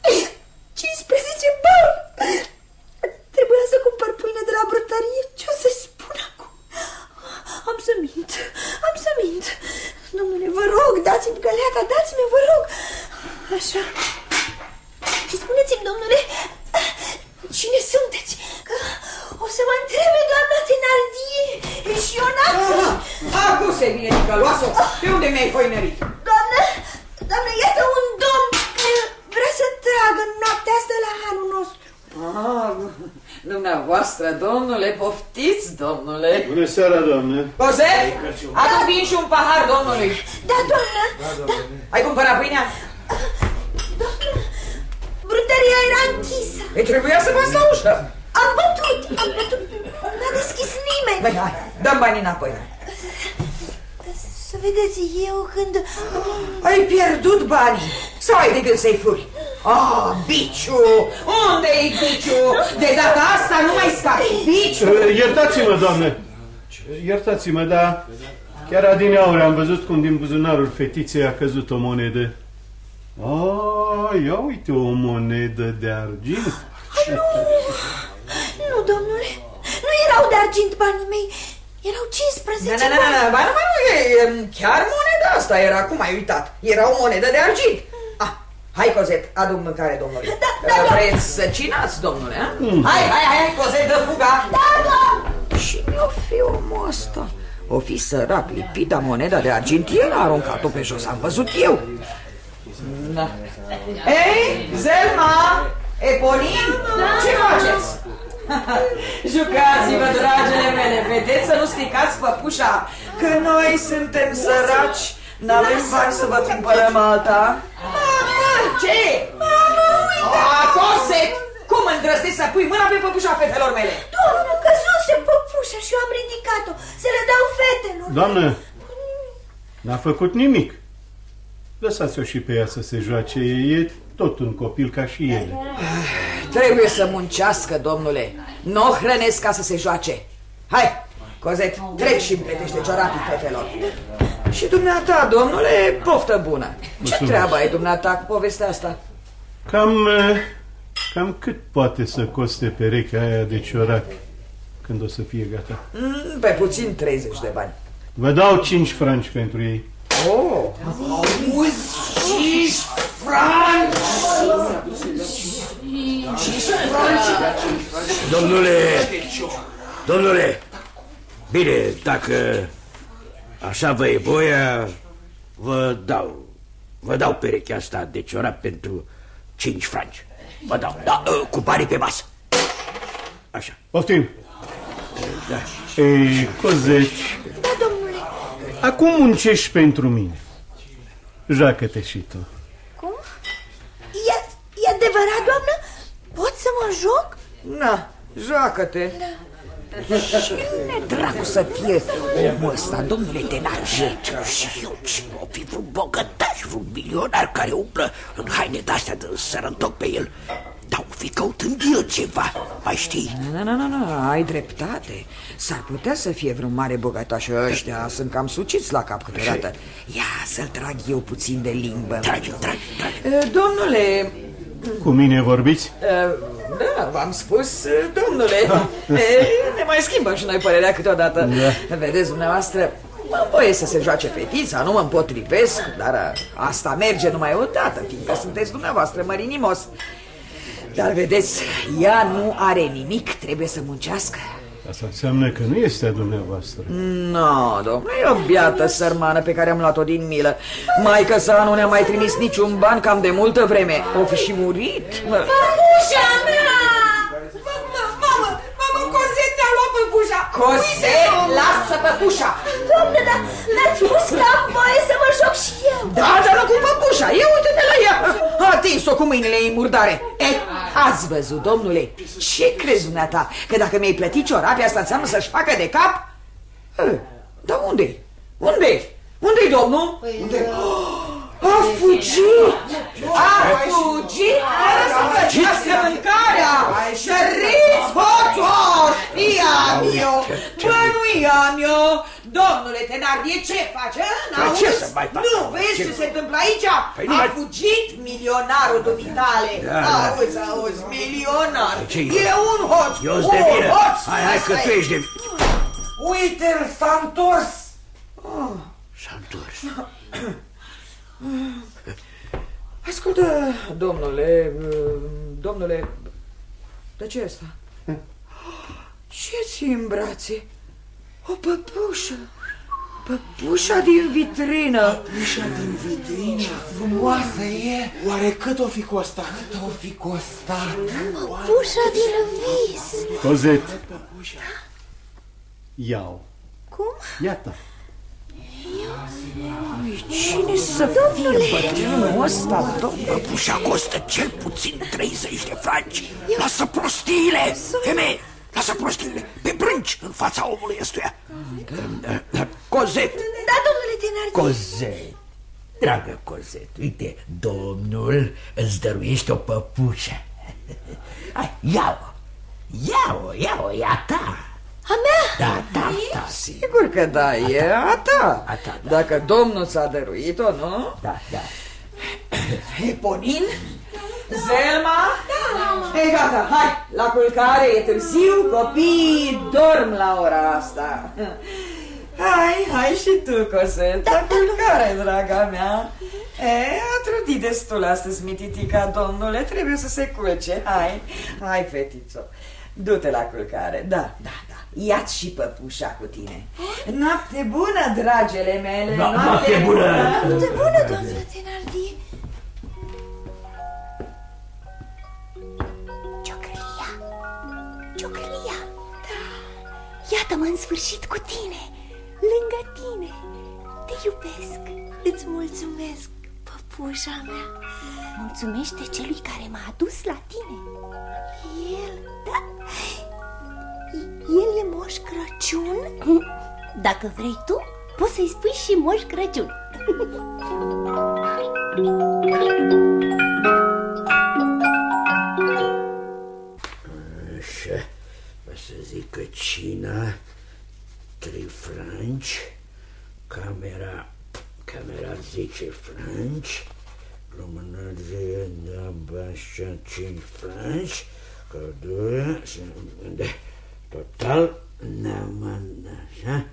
15 bani! Trebuia să cumpăr pâine de la brătărie. Ce o să-i spun acum? Am să mint. Domnule, vă rog, dați-mi găleata, dați-mi, vă rog. Așa. Și spuneți-mi, domnule, cine sunteți? Că o să mă întrebe doamna Thenardier și Ionață. Acum se vine, ticăloasă. De unde mi-ai hoinărit? Doamnă, iată un domn care vrea să tragă noaptea asta la hanul nostru. Dumneavoastră, domnule, poftiți, domnule. Bună seara, doamnă. Cozet, adu vin și un pahar domnului. Da, doamnă. Da. Ai cumpărat pâinea? Doamnă, brutăria era închisă. Ei, trebuia să vă la ușă. Am bătut. N-a deschis nimeni. Băi, hai, dăm banii înapoi. Să vedeți, eu când... Ai pierdut banii sau ai de gând să-i furi? Biciu! Unde-i Biciu? De data asta nu mai scapi, Biciu! Iertați-mă, doamne. Iertați-mă, dar chiar adineauri am văzut cum din buzunarul fetiței a căzut o monedă. Ia uite, o monedă de argint. Nu, domnule, nu erau de argint banii mei. Erau 15 bani. Nu, e chiar moneda asta era, cum ai uitat? Era o monedă de argint. Hai, Cozet, adu mâncare, domnule. Da. Vreți să cinați, domnule? Hai, Cozet, dă fuga. Da. Și mi-o fi omul ăsta. O fi sărac, lipita moneda de argint, el a aruncat-o pe jos, am văzut eu. Ei, Zelma, Eponin, ce faceți? Jucați-vă, dragele mele, vedeți să nu stricați păpușa, că noi suntem săraci, n-avem bani să vă cumpărăm alta. Ce? Cozet, cum îndrăznești să pui mâna pe păpușa fetelor mele? Doamnă, căzuse păpușa și eu am ridicat-o, să le dau fetelor. Doamnă, n-a făcut nimic. Lăsați-o și pe ea să se joace, e tot un copil ca și ele. Trebuie să muncească, domnule. Nu o hrănesc ca să se joace. Hai, Cozet, trec și împletește ciorapii fetelor. Și dumneata, domnule, poftă bună. Ce treabă ai dumneata cu povestea asta? Cam cât poate să coste perechea aia de ciorapi când o să fie gata? Pe puțin 30 de bani. Vă dau 5 franci pentru ei. Auzi, 5 franci! 5 franci! Domnule, bine, dacă așa vă e voia, vă dau perechea asta de ciorap pentru 5 franci. Vă dau, cu banii pe masă. Așa. Poftim. Da. Ei, Cozet, Da, domnule. acum muncești pentru mine. Joacă-te și tu. Cum? E adevărat, doamnă? Pot să mă joc? Na, joacă-te. Cine dracu să fie omul ăsta, domnule Thénardier? Și eu, cine o fi vreun bogătaș, vreun milionar care umblă în haine de-astea de sărăntoc pe el? Dar o fi căutând el ceva, mai știi? Nu, ai dreptate. S-ar putea să fie vreun mare bogătaș. Ăștia sunt cam suciți la cap câteodată. Ia să-l trag eu puțin de limbă. Trage-l. Domnule... Cu mine vorbiți? Da, v-am spus, domnule. Ne mai schimbăm și noi părerea câteodată. Vedeți, dumneavoastră, mă voie să se joace fetița, nu mă împotrivesc, dar asta merge numai odată, fiindcă sunteți dumneavoastră mărinimos. Dar vedeți, ea nu are nimic, trebuie să muncească. Asta înseamnă că nu este a dumneavoastră. No, domnule, e o biată sărmană pe care am luat-o din milă. Maică sa nu ne-a mai trimis niciun ban cam de multă vreme. O fi și murit. Păpușa mea! Mamă, Cosette ne-a luat păpușa! Cosette, lasă păpușa! Doamne, dar mi-ați spus că am voie să mă joc și eu. Da, dar nu cu păpușa, ia uite-te la ea! A atins-o cu mâinile ei murdare. Ați văzut, domnule? Ce crezi dumneata? Că dacă mi-ai plătit ciorapii, asta înseamnă să-și facă de cap? Dar unde-i? Unde-i, domnul? Unde-i? A fugit! A fugit! Să plătească mâncarea! Săriți, hoțoși! I-am eu! Bă, nu i-am eu! Domnule Thénardier, ce faci? Ce să mai fac? Nu, vezi ce se întâmplă aici? A fugit milionarul dumitale! Auzi, milionar! E un hoț! Eu-s de vină! Hai că tu ești de vină! Uite-l, s-a întors! S-a întors. Ascultă, domnule, de ce asta? Ce ți în brațe? O păpușă, păpușa din vitrină. Păpușa din vitrină? Ce frumoasă e! Oare cât o fi costat? Păpușa din vis. Cosette, iau. Cum? Iată. Cine să fie bătrânul ăsta, domnule? Păpușa costă cel puțin 30 de franci. Lasă prostiile, femeie! Lasă prostiile pe brânci în fața omului ăstuia. Cosette! Da, domnule Thénardier. Cosette, dragă Cosette, uite, domnul îți dăruiește o păpușă. Hai, ia-o, e a ta. A mea? Da, Sigur că da, e a ta. Dacă domnul ți-a dăruit-o, nu? Da. Eponin? Zelma? Da. Ei, gata, hai, la culcare, e târziu, copiii dorm la ora asta. Hai și tu, Cosette, la culcare, draga mea. A trudit destul astăzi, mititica, domnule, trebuie să se culce. Hai, fetițo, du-te la culcare, da. Ia-ți și păpușa cu tine. Noapte bună, dragele mele. Noapte bună, domnule Thénardier. Ciocălia. Da. Iată-mă în sfârșit cu tine, lângă tine. Te iubesc, îți mulțumesc, păpușa mea. Mulțumește celui care m-a adus la tine. El, da. El e Moș Crăciun? Dacă vrei tu, poți să-i spui și Moș Crăciun. Așa, o să zic că cina 3 franci, camera 10 franci, lumânărie așa 5 franci, căldură, total, așa,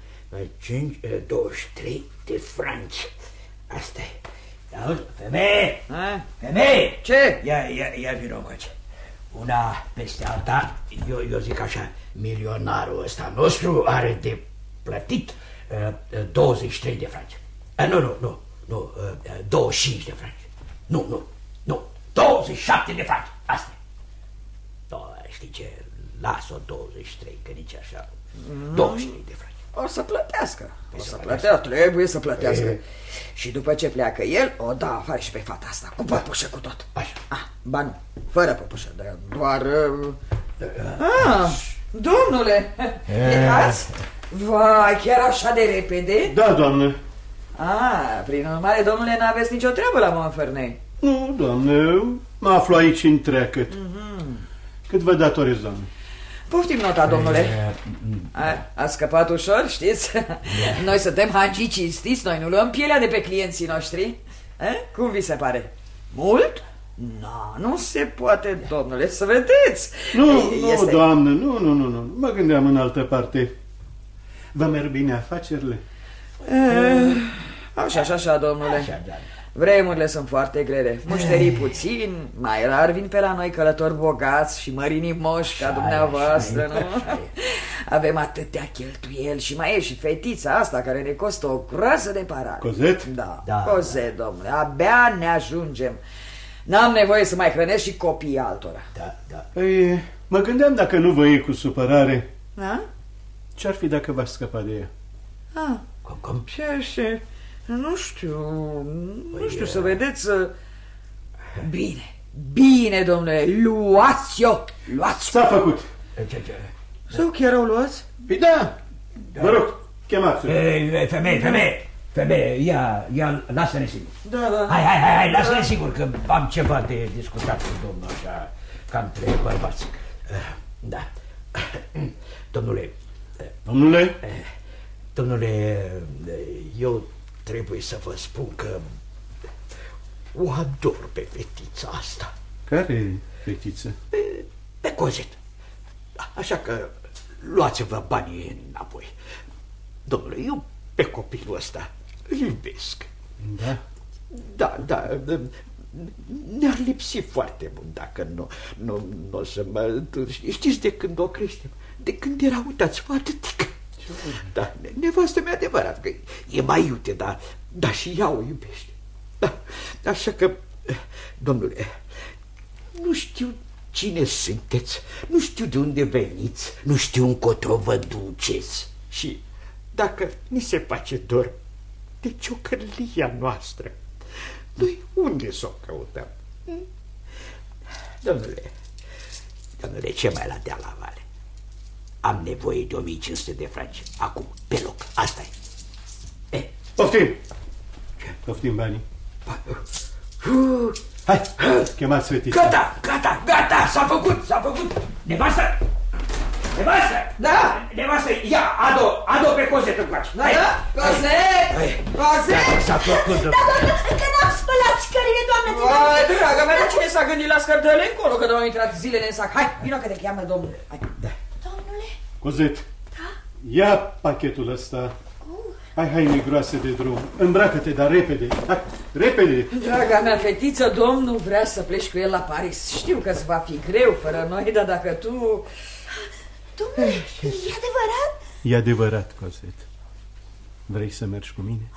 23 de franci. Asta e. Auzi, femeie! Ce? Ia vino încoace. Una peste alta, eu zic așa, milionarul ăsta nostru are de plătit 23 de franci. Nu, 25 de franci. Nu, 27 de franci. Asta e. Știi ce, las-o 23, că nici așa, 23 de franci. O să plătească. Trebuie să plătească. Și după ce pleacă el, o da afară și pe fata asta, cu păpușă, cu tot. Așa. Ba nu, fără păpușă, doar... Domnule, plecați? Vai, chiar așa de repede? Da, doamnă. Prin urmare, domnule, n-aveți nicio treabă la Montfermeil. Nu, doamne, mă aflu aici în treacăt. Cât vă datorez, doamne? Poftim nota, domnule. A scăpat ușor, știți? Noi suntem hagii cinstiți, noi nu luăm pielea de pe clienții noștri. Cum vi se pare? Mult? Nu se poate, domnule, să vedeți. Nu, doamnă, nu. Mă gândeam în altă parte. Vă merg bine afacerile? Așa, domnule. Vremurile sunt foarte grele. Mușterii puțini, mai rar vin pe la noi călători bogați și mărinii moși ca dumneavoastră, nu? Avem atâtea cheltuieli și mai e și fetița asta care ne costă o groază de parale. Cozet? Da, Cozet, domnule, abia ne ajungem. N-am nevoie să mai hrănesc și copiii altora. Da. Păi, mă gândeam dacă nu vă iei cu supărare. Ce-ar fi dacă v-aș scăpa de ea? Cum? Ce? Nu știu, să vedeți. Bine, domnule, luați-o. S-a făcut. Sau chiar au luați? Păi da. Vă rog, chemați-o. Femeie, ia, lasă-ne sigur. Da. Hai, lasă-ne sigur că am ceva de discutat cu domnul așa, ca între bărbați. Da. Domnule, eu trebuie să vă spun că o ador pe fetița asta. Care fetiță? Pe Cozet. Așa că luați-vă banii înapoi. Domnule, eu pe copilul ăsta îl iubesc. Da, ne-ar lipsi foarte mult dacă nu o să mă... Știți de când o creștem? De când era, uitați, atâtică. Da, nevastă mea adevărat că e mai iute, dar și ea o iubește. Da, așa că, domnule, nu știu cine sunteți, nu știu de unde veniți, nu știu încotro vă duceți. Și dacă ni se face dor de ciocărlia noastră, noi unde s-o căutăm? Domnule, ce mai la deal la vale? Am nevoie de 1500 de franci. Acum, pe loc. Asta e. Poftim banii. Hai, chemați fetița. Gata, s-a făcut. Nevastă! Da? Nevastă, ia, adu pe Cozet încoace. Da? Cozet? S-a făcut. Da, încă n-am spălat scările, doamnă. Dragă mea, dar cine s-a gândit la scărdăle încolo, că n-au intrat zilele în sac? Hai, vino că te cheamă domnul. Hai. Domnule? Cozet, ia pachetul ăsta. Ai haine groase de drum. Îmbracă-te, dar repede. Hai, repede. Draga mea fetiță, domnul vrea să pleci cu el la Paris. Știu că-ți va fi greu fără noi, dar dacă tu... Domnule, e adevărat? E adevărat, Cozet. Vrei să mergi cu mine?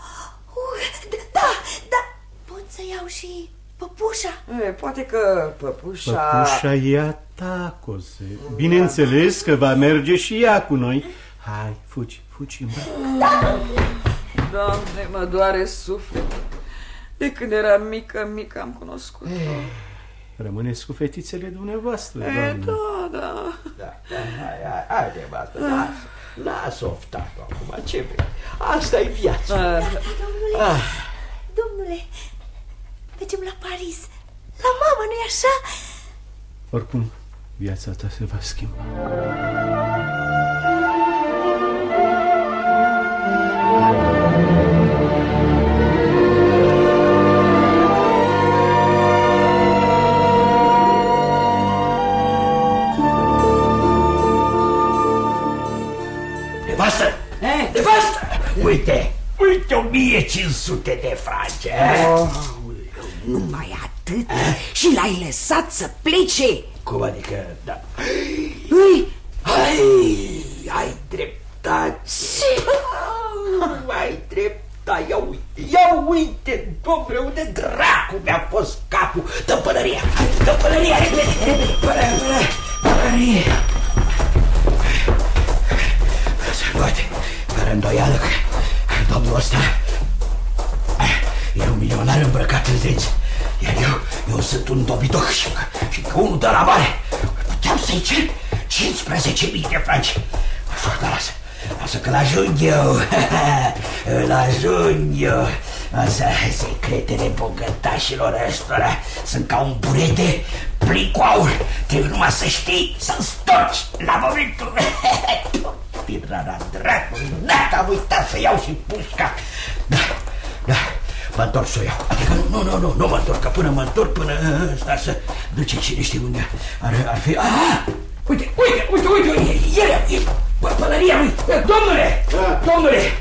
Da. Pot să iau și păpușa? Poate că păpușa... Păpușa e a ta, Cozet. Bineînțeles că va merge și ea cu noi. Hai, fugi, îmbracă. Doamne, mă doare sufletul. De când eram mică am cunoscut. Rămâneți cu fetițele dumneavoastră, doamne. Da. Hai, nevastă, lasă oftatul acum, ce vrei? Asta e viața. Domnule, mergem la Paris, la mama, nu-i așa? Oricum, viața ta se va schimba. Nevastă! Uite, 1500 de franci. Numai atât? Și l-ai lăsat să plece? Cum adică, da? Ai dreptate. Ai dreptate. Ia uite, domnule, unde dracu mi-a fost capul. Dă pălăria, repede. Pălărie. Poate, fără îndoială că domnul ăsta e un milionar îmbrăcat în zenți. Iar eu sunt un dobitoc și că unul de la mare. Puteam să-i cer 15.000 de franci. Așa, lasă. Lasă că l-ajung eu. L-ajung eu. Asta, secretele bogătașilor ăstora sunt ca un burete plin cu aur. Trebuie numai să știi să-l storci la momentul. Tirana dracului, dacă am uitat să iau și pușca. Da, mă întorc să o iau. Adică nu mă întorc, că până mă întorc, până ăsta să duce cine știe unde ar fi. Uite, e pălăria lui. Domnule,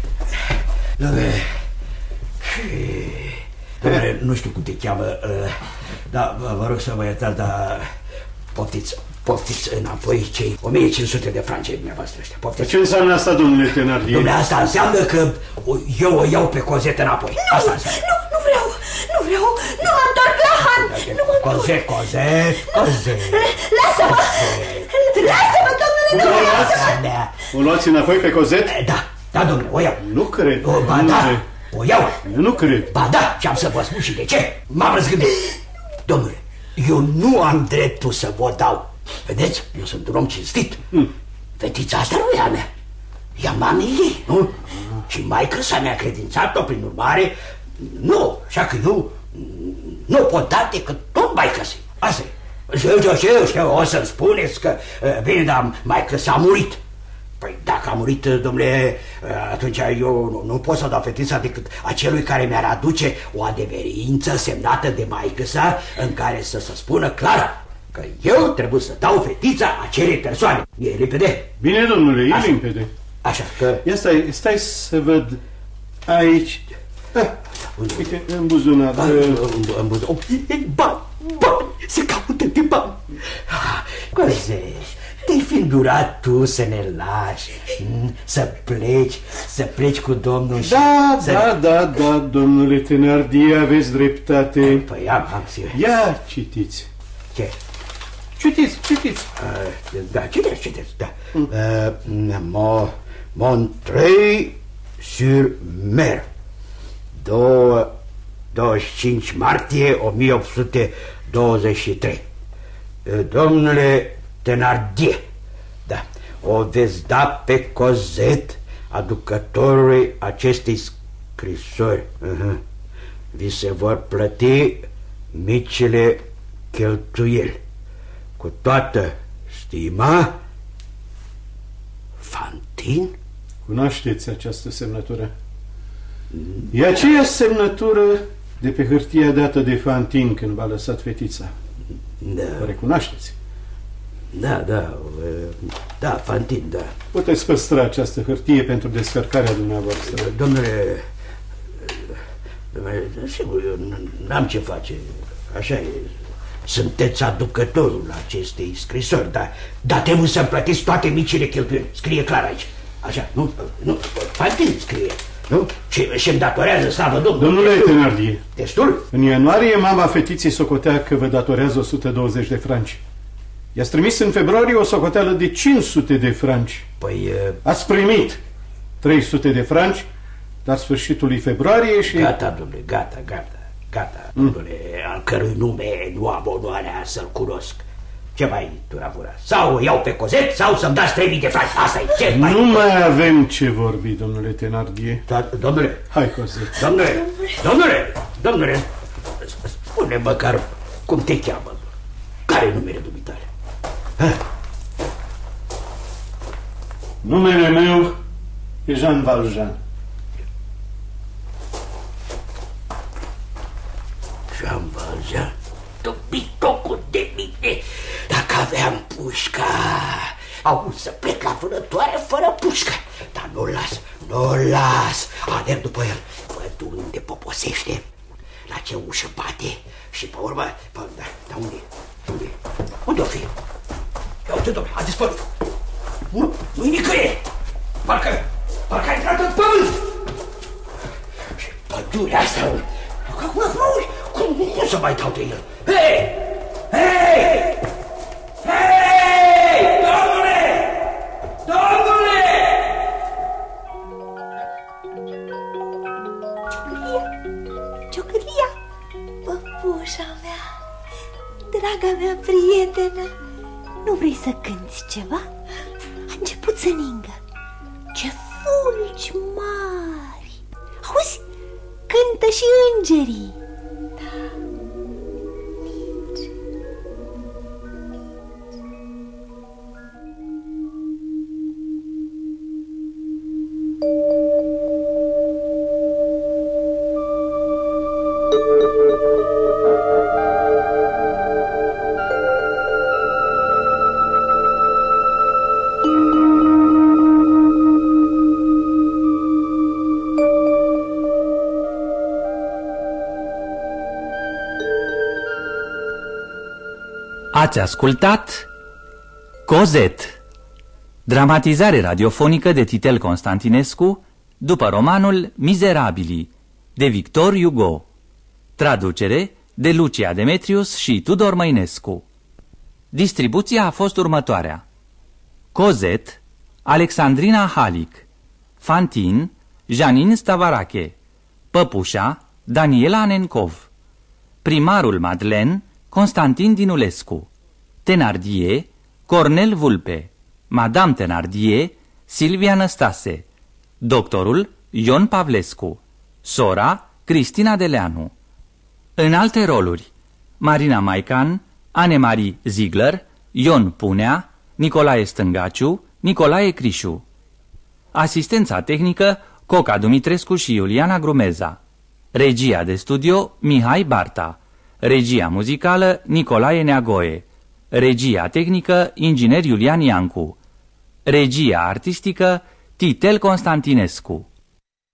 nu știu cum te cheamă, dar vă rog să mă iertați, dar poftiți înapoi cei 1500 de franci dumneavoastră ăștia. Poftiți. Ce înseamnă asta, domnule Thenardier? Domnule, asta înseamnă că eu o iau pe Cosette înapoi. Asta înseamnă. Nu vreau, nu mă întorc la Han. Cosette. Lasă-mă, domnule, lasă-mă. O luați înapoi pe Cosette? Da, domnule, o iau. Nu cred. Ba da, o iau. Eu nu cred. Ba da, și am să vă spun și de ce. M-am răzgândit. Domnule, eu nu am dreptul să vă dau. Vedeți? Eu sunt un om cinstit. Fetița asta nu e a mea. E a mamei ei, nu? Și maică-sa mi-a credințat-o, prin urmare, nu. Așa că eu nu pot da decât tot maică-sa. Asta e. Știu, o să-mi spuneți că, bine, dar maică-sa a murit. Păi dacă a murit, domnule, atunci eu nu pot să dau fetița decât acelui care mi-ar aduce o adeverință semnată de maică-sa în care să se spună clar că eu trebuie să dau fetița acelei persoane. E limpede? Bine, domnule, e limpede. Așa că... Ia stai să văd aici. Uite, în buzunar. În buzunar. Bani, se caută de bani. Cozești, te-ai fi îndurat tu să ne lași, să pleci cu domnul și... Da, domnule Thenardier, aveți dreptate. Păi am. Ia citiți. Ce? Citiți. Da, citeți, da. Montreuil-sur-Mer, 25 martie 1823. Domnule Thenardier, da, o veți da pe Cosette, aducătorului acestei scrisori. Vi se vor plăti micile cheltuieli. Cu toată stima, Fantine? Cunoașteți această semnătură? E aceeași semnătură de pe hârtia dată de Fantine când v-a lăsat fetița. Da. O recunoașteți? Da, Fantine, da. Puteți păstra această hârtie pentru descărcarea dumneavoastră. Domnule, sigur, eu n-am ce face. Așa e. Sunteți aducătorul acestei scrisori, dar trebuie să-mi plătiți toate micile cheltuieli. Scrie clar aici. Așa, nu, Fantine scrie, nu? Și-mi datorează, slavă Domnului. Domnule Thenardier, destul? În ianuarie mama fetiței socotea că vă datorează 120 de franci. I-ați trimis în februarie o socoteală de 500 de franci. Păi... Ați primit 300 de franci la sfârșitul lui februarie și... Gata, domnule, gata, domnule, al cărui nume nu am onoarea să-l cunosc. Ce mai turavura? Sau iau pe Cosette, sau să-mi dați 3000 de franci. Asta e, ce mai... Nu mai avem ce vorbi, domnule Thenardier. Domnule. Hai, Cosette. Domnule, spune măcar cum te cheamă. Care e numele dumitale? Numele meu e Jean Valjean. Jean Valjean? Dobitocul de mine! Dacă aveam pușca... Auzi, să plec la vânătoare fără pușcă. Dar nu-l las. Alerg după el. Văd unde poposește, la ce ușă bate și pe urmă... Dar unde? Unde o fi? Ia uite, domnule, a dispărut. Nu-i nicăieri. Parcă a intrat în pământ. Și pădurea asta... Cum să mai dau de el? Hei! Domnule! Ciocârlia, păpușa mea, draga mea prietenă, Nu vrei să cânti ceva? A început să ningă. Ce fulgi mari! Auzi? Cântă și îngerii. Ați ascultat Cosette, dramatizare radiofonică de Titel Constantinescu după romanul Mizerabili de Victor Hugo, traducere de Lucia Demetrius și Tudor Măinescu. Distribuția a fost următoarea: Cosette, Alexandrina Halic, Fantin, Janine Stavarache, Păpușa, Daniela Nencov, primarul Madeleine, Constantin Dinulescu, Thenardier, Cornel Vulpe, Madame Thenardier, Silvia Năstase, doctorul Ion Pavlescu, sora Cristina Deleanu. În alte roluri: Marina Maican, Anne-Marie Ziegler, Ion Punea, Nicolae Stângaciu, Nicolae Crișu. Asistența tehnică Coca Dumitrescu și Iuliana Grumeza. Regia de studio Mihai Barta. Regia muzicală Nicolae Neagoe. Regia tehnică inginer Iulian Iancu. Regia artistică Titel Constantinescu.